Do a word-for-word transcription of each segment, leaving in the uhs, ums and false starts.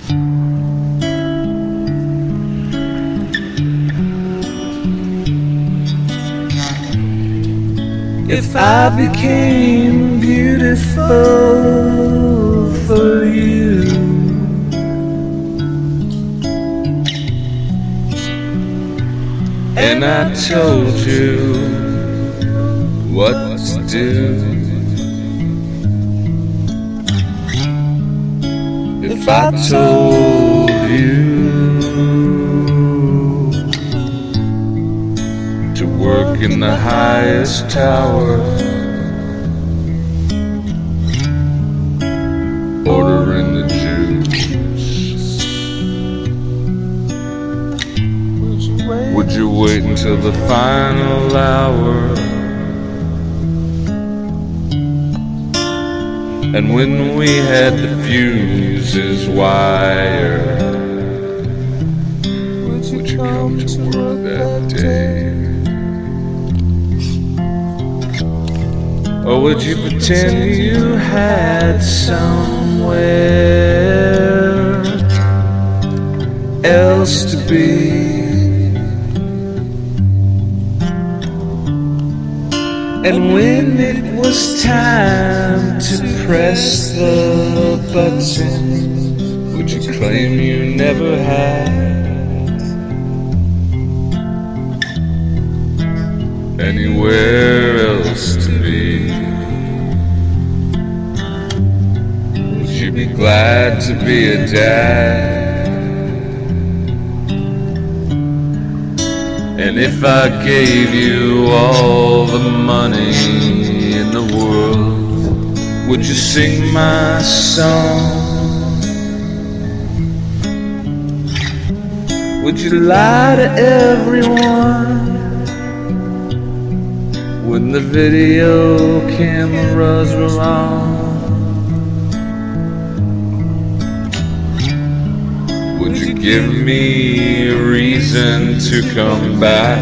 If I became beautiful for you, and I told you what to do, if I told you to work in the highest tower, ordering the juice, would you wait until the final hour? And when we had the fuses wired, would you come to work that day? Or would you pretend you had somewhere else to be? And when it was time to press the button, would you claim you never had anywhere else to be? Would you be glad to be a dad? And if I gave you all the money in the world, would you sing my song? Would you lie to everyone when the video cameras were on? Would you give me a reason to come back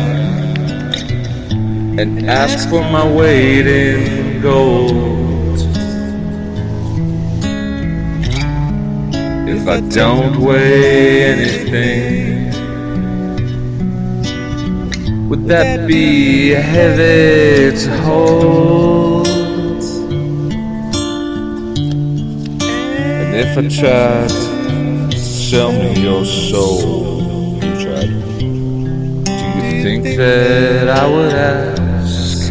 and ask for my weight in gold? If I don't weigh anything, would that be heavy to hold? And if I tried to sell me your soul, you tried, do you think that I would ask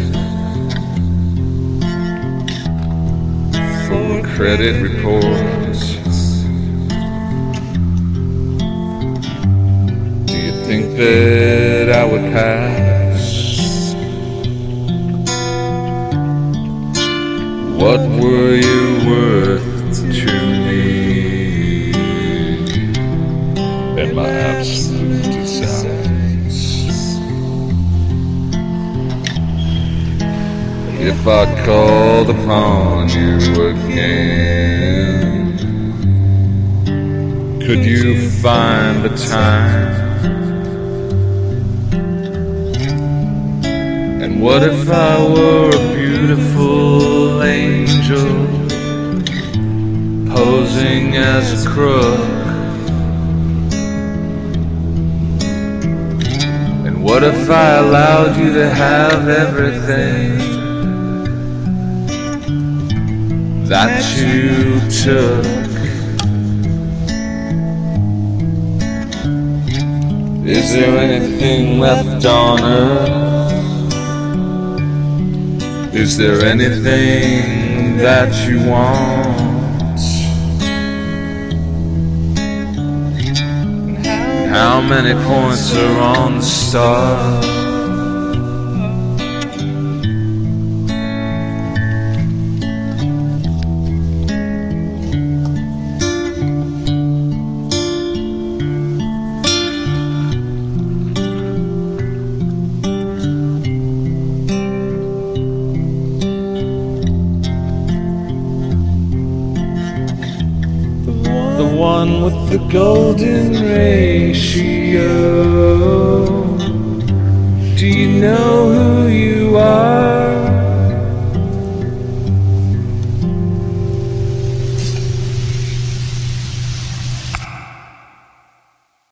for a credit report? Do you think that I would pass? What were you worth to me and my absolute desires? If I called upon you again, could you find the time? And what if I were a beautiful angel posing as a crook? And what if I allowed you to have everything that you took? Is there anything left on earth? Is there anything that you want? How many points are on the star? The one with the golden ratio. Do you know who you are?